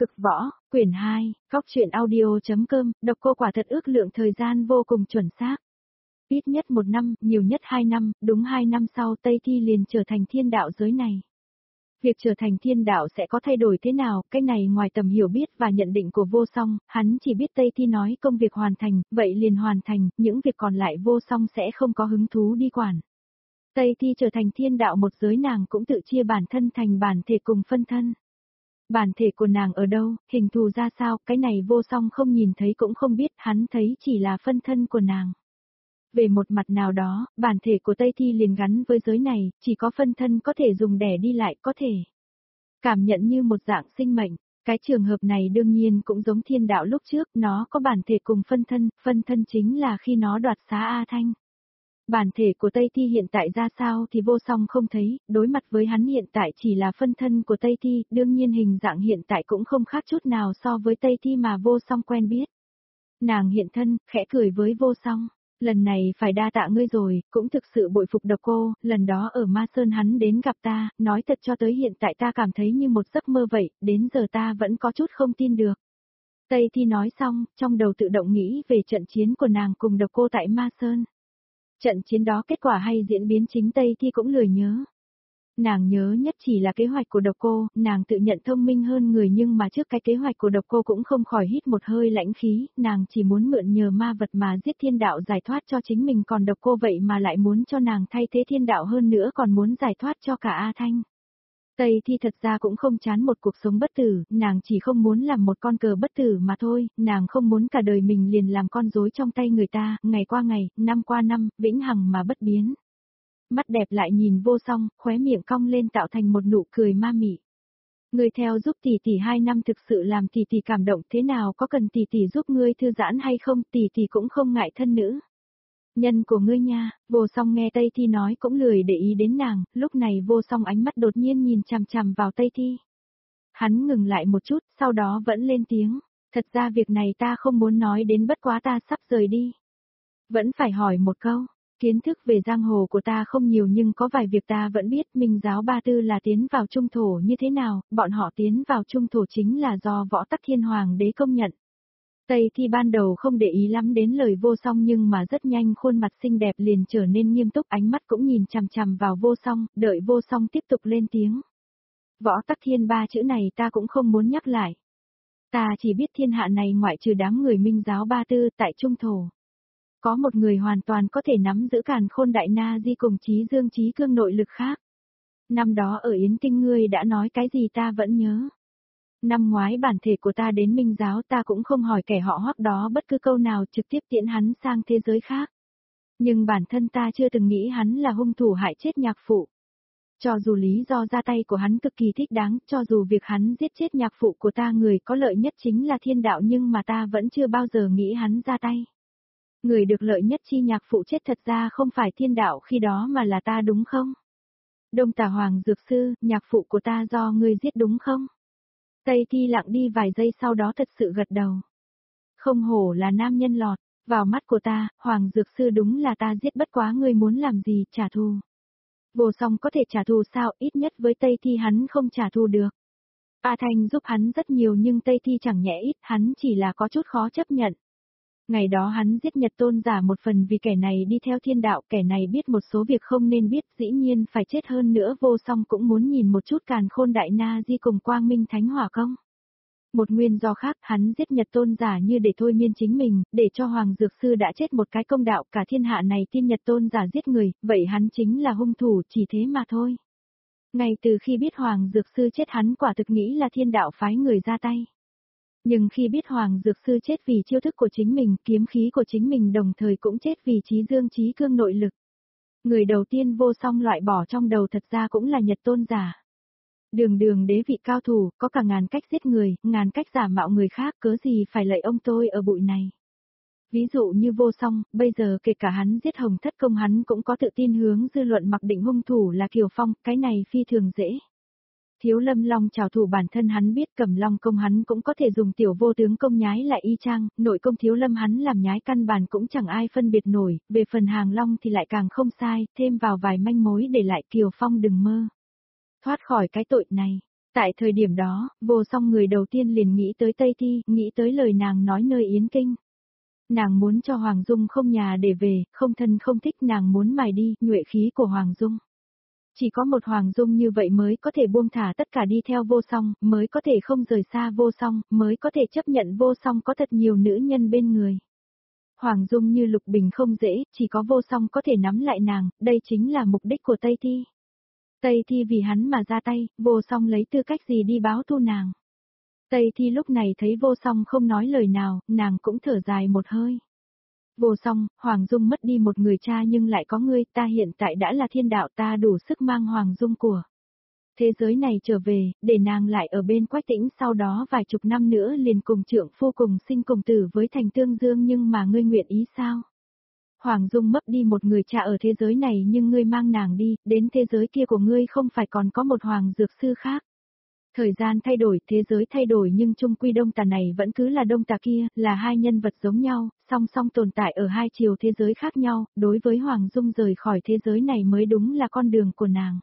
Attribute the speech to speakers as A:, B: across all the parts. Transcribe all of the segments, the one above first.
A: Cực võ, quyển 2, góc truyện audio.com, độc cô quả thật ước lượng thời gian vô cùng chuẩn xác. Ít nhất 1 năm, nhiều nhất 2 năm, đúng 2 năm sau Tây Thi liền trở thành thiên đạo giới này. Việc trở thành thiên đạo sẽ có thay đổi thế nào, cái này ngoài tầm hiểu biết và nhận định của vô song, hắn chỉ biết Tây Thi nói công việc hoàn thành, vậy liền hoàn thành, những việc còn lại vô song sẽ không có hứng thú đi quản. Tây Thi trở thành thiên đạo một giới, nàng cũng tự chia bản thân thành bản thể cùng phân thân. Bản thể của nàng ở đâu, hình thù ra sao, cái này vô song không nhìn thấy cũng không biết, hắn thấy chỉ là phân thân của nàng. Về một mặt nào đó, bản thể của Tây Thi liền gắn với giới này, chỉ có phân thân có thể dùng để đi lại, có thể cảm nhận như một dạng sinh mệnh. Cái trường hợp này đương nhiên cũng giống thiên đạo lúc trước, nó có bản thể cùng phân thân chính là khi nó đoạt xá A Thanh. Bản thể của Tây Thi hiện tại ra sao thì vô song không thấy, đối mặt với hắn hiện tại chỉ là phân thân của Tây Thi, đương nhiên hình dạng hiện tại cũng không khác chút nào so với Tây Thi mà vô song quen biết. Nàng hiện thân, khẽ cười với vô song, lần này phải đa tạ ngươi rồi, cũng thực sự bội phục độc cô, lần đó ở Ma Sơn hắn đến gặp ta, nói thật cho tới hiện tại ta cảm thấy như một giấc mơ vậy, đến giờ ta vẫn có chút không tin được. Tây Thi nói xong, trong đầu tự động nghĩ về trận chiến của nàng cùng độc cô tại Ma Sơn. Trận chiến đó kết quả hay diễn biến chính Tây Thi cũng lười nhớ. Nàng nhớ nhất chỉ là kế hoạch của độc cô, nàng tự nhận thông minh hơn người nhưng mà trước cái kế hoạch của độc cô cũng không khỏi hít một hơi lãnh khí, nàng chỉ muốn mượn nhờ ma vật mà giết thiên đạo giải thoát cho chính mình, còn độc cô vậy mà lại muốn cho nàng thay thế thiên đạo, hơn nữa còn muốn giải thoát cho cả A Thanh. Tây Thi thật ra cũng không chán một cuộc sống bất tử, nàng chỉ không muốn làm một con cờ bất tử mà thôi, nàng không muốn cả đời mình liền làm con rối trong tay người ta, ngày qua ngày, năm qua năm, vĩnh hằng mà bất biến. Mắt đẹp lại nhìn vô song, khóe miệng cong lên tạo thành một nụ cười ma mị. Ngươi theo giúp tỷ tỷ 2 năm thực sự làm tỷ tỷ cảm động, thế nào có cần tỷ tỷ giúp ngươi thư giãn hay không, tỷ tỷ cũng không ngại thân nữ. Nhân của ngươi nha, vô song nghe Tây Thi nói cũng lười để ý đến nàng, lúc này vô song ánh mắt đột nhiên nhìn chằm chằm vào Tây Thi. Hắn ngừng lại một chút, sau đó vẫn lên tiếng, thật ra việc này ta không muốn nói đến, bất quá ta sắp rời đi. Vẫn phải hỏi một câu, kiến thức về giang hồ của ta không nhiều nhưng có vài việc ta vẫn biết, Minh giáo Ba Tư là tiến vào trung thổ như thế nào, bọn họ tiến vào trung thổ chính là do Võ Tắc Thiên Hoàng đế công nhận. Tây Thi ban đầu không để ý lắm đến lời vô song nhưng mà rất nhanh khuôn mặt xinh đẹp liền trở nên nghiêm túc, ánh mắt cũng nhìn chằm chằm vào vô song, đợi vô song tiếp tục lên tiếng. Võ Tắc Thiên 3 chữ này ta cũng không muốn nhắc lại. Ta chỉ biết thiên hạ này ngoại trừ đám người Minh giáo Ba Tư tại trung thổ. Có một người hoàn toàn có thể nắm giữ càn khôn đại na di cùng trí dương trí cương nội lực khác. Năm đó ở Yến Kinh ngươi đã nói cái gì ta vẫn nhớ. Năm ngoái bản thể của ta đến Minh giáo, ta cũng không hỏi kẻ họ Hoắc đó bất cứ câu nào, trực tiếp tiễn hắn sang thế giới khác. Nhưng bản thân ta chưa từng nghĩ hắn là hung thủ hại chết nhạc phụ. Cho dù lý do ra tay của hắn cực kỳ thích đáng, cho dù việc hắn giết chết nhạc phụ của ta người có lợi nhất chính là thiên đạo, nhưng mà ta vẫn chưa bao giờ nghĩ hắn ra tay. Người được lợi nhất chi nhạc phụ chết thật ra không phải thiên đạo khi đó mà là ta, đúng không? Đông Tà Hoàng Dược Sư, nhạc phụ của ta do ngươi giết đúng không? Tây Thi lặng đi vài giây sau đó thật sự gật đầu. Không hổ là nam nhân lọt, vào mắt của ta, Hoàng Dược Sư đúng là ta giết, bất quá ngươi muốn làm gì, trả thù. Vô song có thể trả thù sao, ít nhất với Tây Thi hắn không trả thù được. A Thanh giúp hắn rất nhiều nhưng Tây Thi chẳng nhẽ ít, hắn chỉ là có chút khó chấp nhận. Ngày đó hắn giết Nhật Tôn giả một phần vì kẻ này đi theo thiên đạo, kẻ này biết một số việc không nên biết, dĩ nhiên phải chết, hơn nữa vô song cũng muốn nhìn một chút càn khôn đại na di cùng quang minh thánh hỏa công. Một nguyên do khác, hắn giết Nhật Tôn giả như để thôi miên chính mình, để cho Hoàng Dược Sư đã chết một cái công đạo, cả thiên hạ này tin Nhật Tôn giả giết người, vậy hắn chính là hung thủ, chỉ thế mà thôi. Ngay từ khi biết Hoàng Dược Sư chết hắn quả thực nghĩ là thiên đạo phái người ra tay. Nhưng khi biết Hoàng Dược Sư chết vì chiêu thức của chính mình, kiếm khí của chính mình, đồng thời cũng chết vì trí dương trí cương nội lực. Người đầu tiên vô song loại bỏ trong đầu thật ra cũng là Nhật Tôn giả. Đường đế vị cao thủ, có cả ngàn cách giết người, ngàn cách giả mạo người khác, cớ gì phải lạy ông tôi ở bụi này. Ví dụ như vô song, bây giờ kể cả hắn giết Hồng Thất Công hắn cũng có tự tin hướng dư luận mặc định hung thủ là Kiều Phong, cái này phi thường dễ. Thiếu Lâm Long trảo thủ bản thân hắn biết, Cầm Long công hắn cũng có thể dùng tiểu vô tướng công nhái lại y chang, nội công Thiếu Lâm hắn làm nhái căn bản cũng chẳng ai phân biệt nổi, về phần Hàng Long thì lại càng không sai, thêm vào vài manh mối để lại, Kiều Phong đừng mơ thoát khỏi cái tội này. Tại thời điểm đó, Vô Song người đầu tiên liền nghĩ tới Tây Thi, nghĩ tới lời nàng nói nơi Yến Kinh. Nàng muốn cho Hoàng Dung không nhà để về, không thân không thích, nàng muốn mài đi nhuệ khí của Hoàng Dung. Chỉ có một Hoàng Dung như vậy mới có thể buông thả tất cả đi theo Vô Song, mới có thể không rời xa Vô Song, mới có thể chấp nhận Vô Song có thật nhiều nữ nhân bên người. Hoàng Dung như lục bình không dễ, chỉ có Vô Song có thể nắm lại nàng, đây chính là mục đích của Tây Thi. Tây Thi vì hắn mà ra tay, Vô Song lấy tư cách gì đi báo thù nàng. Tây Thi lúc này thấy Vô Song không nói lời nào, nàng cũng thở dài một hơi. Vô Song, Hoàng Dung mất đi một người cha nhưng lại có ngươi, ta hiện tại đã là thiên đạo, ta đủ sức mang Hoàng Dung của thế giới này trở về, để nàng lại ở bên Quách Tĩnh, sau đó vài chục năm nữa liền cùng trượng phu cùng sinh cùng tử với Thành Tương Dương, nhưng mà ngươi nguyện ý sao? Hoàng Dung mất đi một người cha ở thế giới này nhưng ngươi mang nàng đi, đến thế giới kia của ngươi không phải còn có một Hoàng Dược Sư khác. Thời gian thay đổi, thế giới thay đổi nhưng chung quy Đông Tà này vẫn cứ là Đông Tà kia, là hai nhân vật giống nhau, song song tồn tại ở hai chiều thế giới khác nhau, đối với Hoàng Dung rời khỏi thế giới này mới đúng là con đường của nàng.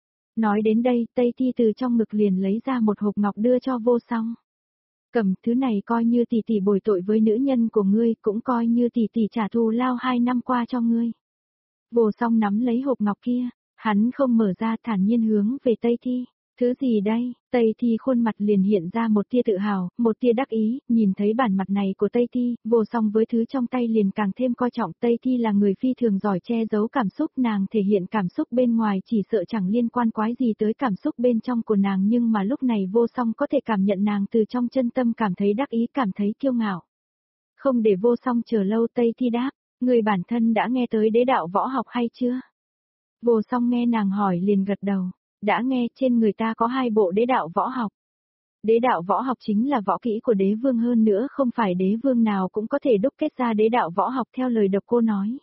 A: Nói đến đây, Tây Thi từ trong ngực liền lấy ra một hộp ngọc đưa cho Vô Song. Cầm, thứ này coi như tỷ tỷ bồi tội với nữ nhân của ngươi, cũng coi như tỷ tỷ trả thù lao 2 năm qua cho ngươi. Vô Song nắm lấy hộp ngọc kia, hắn không mở ra, thản nhiên hướng về Tây Thi. Thứ gì đây? Tây Thi khuôn mặt liền hiện ra một tia tự hào, một tia đắc ý, nhìn thấy bản mặt này của Tây Thi, Vô Song với thứ trong tay liền càng thêm coi trọng. Tây Thi là người phi thường giỏi che giấu cảm xúc, nàng thể hiện cảm xúc bên ngoài chỉ sợ chẳng liên quan quái gì tới cảm xúc bên trong của nàng, nhưng mà lúc này Vô Song có thể cảm nhận nàng từ trong chân tâm, cảm thấy đắc ý, cảm thấy kiêu ngạo. Không để Vô Song chờ lâu, Tây Thi đáp, người bản thân đã nghe tới đế đạo võ học hay chưa? Vô Song nghe nàng hỏi liền gật đầu. Đã nghe, trên người ta có 2 bộ đế đạo võ học. Đế đạo võ học chính là võ kỹ của đế vương, hơn nữa không phải đế vương nào cũng có thể đúc kết ra đế đạo võ học theo lời Độc Cô nói.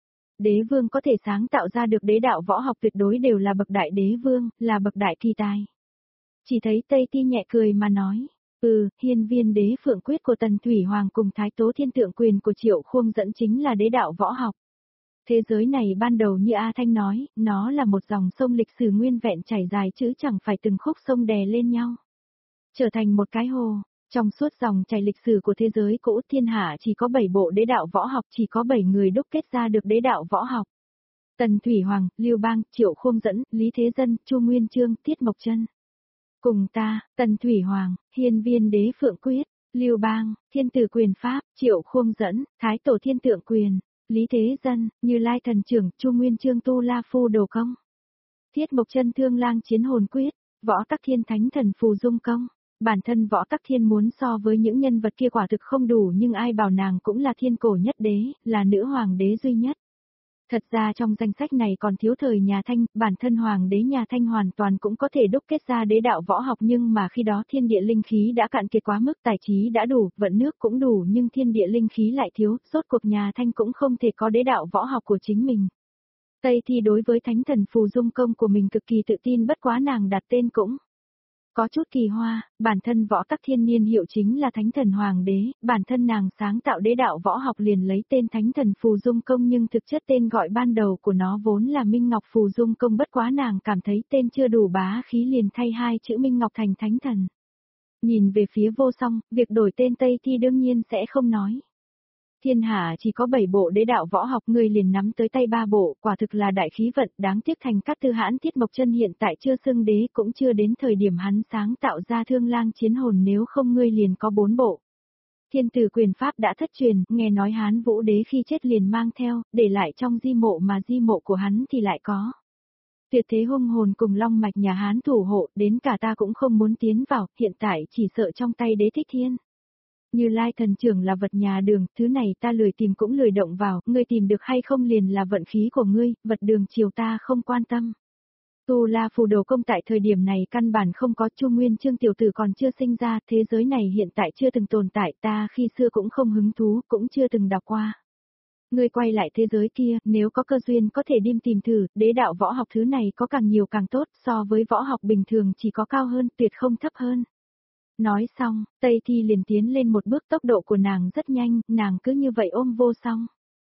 A: Đế vương có thể sáng tạo ra được đế đạo võ học tuyệt đối đều là bậc đại đế vương, là bậc đại kỳ tài. Chỉ thấy Tây Ti nhẹ cười mà nói, Hiên Viên Đế Phượng Quyết của Tần Thủy Hoàng cùng Thái Tố Thiên Tượng Quyền của Triệu Khuông Dẫn chính là đế đạo võ học. Thế giới này ban đầu như A Thanh nói, nó là một dòng sông lịch sử nguyên vẹn chảy dài chứ chẳng phải từng khúc sông đè lên nhau. Trở thành một cái hồ, trong suốt dòng chảy lịch sử của thế giới cũ, thiên hạ chỉ có 7 bộ đế đạo võ học, chỉ có 7 người đúc kết ra được đế đạo võ học. Tần Thủy Hoàng, Lưu Bang, Triệu Khuông Dẫn, Lý Thế Dân, Chu Nguyên Chương, Tiết Mộc Chân. Cùng ta, Tần Thủy Hoàng, Hiên Viên Đế Phượng Quyết, Lưu Bang, Thiên Tử Quyền Pháp, Triệu Khuông Dẫn, Thái Tổ Thiên Tượng Quyền. Lý Thế Dân, Như Lai Thần Trưởng, Chu Nguyên Chương Tu La Phu Đồ Công. Thiết Mộc Chân Thương Lang Chiến Hồn Quyết, Võ Tắc Thiên Thánh Thần Phù Dung Công. Bản thân Võ Tắc Thiên muốn so với những nhân vật kia quả thực không đủ, nhưng ai bảo nàng cũng là thiên cổ nhất đế, là nữ hoàng đế duy nhất. Thật ra trong danh sách này còn thiếu thời nhà Thanh, bản thân hoàng đế nhà Thanh hoàn toàn cũng có thể đúc kết ra đế đạo võ học, nhưng mà khi đó thiên địa linh khí đã cạn kiệt quá mức, tài trí đã đủ, vận nước cũng đủ nhưng thiên địa linh khí lại thiếu, rốt cuộc nhà Thanh cũng không thể có đế đạo võ học của chính mình. Tây Thi đối với Thánh Thần Phù Dung Công của mình cực kỳ tự tin, bất quá nàng đặt tên cũng có chút kỳ hoa, bản thân Võ Tắc Thiên niên hiệu chính là Thánh Thần Hoàng đế, bản thân nàng sáng tạo đế đạo võ học liền lấy tên Thánh Thần Phù Dung Công, nhưng thực chất tên gọi ban đầu của nó vốn là Minh Ngọc Phù Dung Công, bất quá nàng cảm thấy tên chưa đủ bá khí liền thay 2 chữ Minh Ngọc thành Thánh Thần. Nhìn về phía Vô Song, việc đổi tên Tây Thi đương nhiên sẽ không nói. Thiên hạ chỉ có 7 bộ đế đạo võ học, người liền nắm tới tay 3 bộ, quả thực là đại khí vận, đáng tiếc Thành Cát Tư Hãn Thiết Mộc Chân hiện tại chưa xưng đế, cũng chưa đến thời điểm hắn sáng tạo ra Thương Lang Chiến Hồn, nếu không ngươi liền có 4 bộ. Thiên Tử Quyền Pháp đã thất truyền, nghe nói Hán Vũ đế khi chết liền mang theo, để lại trong di mộ, mà di mộ của hắn thì lại có Tuyệt Thế Hung Hồn cùng Long Mạch nhà Hán thủ hộ, đến cả ta cũng không muốn tiến vào, hiện tại chỉ sợ trong tay Đế Thích Thiên. Như Lai Thần Trưởng là vật nhà Đường, thứ này ta lười tìm cũng lười động vào, ngươi tìm được hay không liền là vận khí của ngươi, vật Đường chiều ta không quan tâm. Tu La Phù Đồ Công tại thời điểm này căn bản không có, Chu Nguyên Chương tiểu tử còn chưa sinh ra, thế giới này hiện tại chưa từng tồn tại, ta khi xưa cũng không hứng thú, cũng chưa từng đọc qua. Ngươi quay lại thế giới kia, nếu có cơ duyên có thể đi tìm thử, đế đạo võ học thứ này có càng nhiều càng tốt, so với võ học bình thường chỉ có cao hơn, tuyệt không thấp hơn. Nói xong, Tây Thi liền tiến lên một bước, tốc độ của nàng rất nhanh, nàng cứ như vậy ôm Vô Song.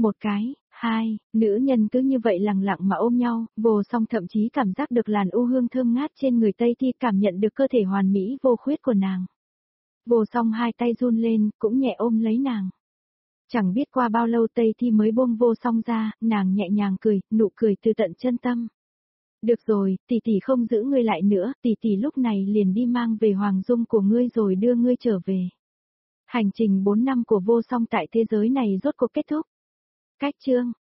A: Một cái, hai, nữ nhân cứ như vậy lặng lặng mà ôm nhau, Vô Song thậm chí cảm giác được làn u hương thơm ngát trên người Tây Thi, cảm nhận được cơ thể hoàn mỹ vô khuyết của nàng. Vô Song hai tay run lên, cũng nhẹ ôm lấy nàng. Chẳng biết qua bao lâu Tây Thi mới buông Vô Song ra, nàng nhẹ nhàng cười, nụ cười từ tận chân tâm. Được rồi, tỷ tỷ không giữ ngươi lại nữa, tỷ tỷ lúc này liền đi mang về Hoàng Dung của ngươi rồi đưa ngươi trở về. Hành trình 4 năm của Vô Song tại thế giới này rốt cuộc kết thúc. Cách chương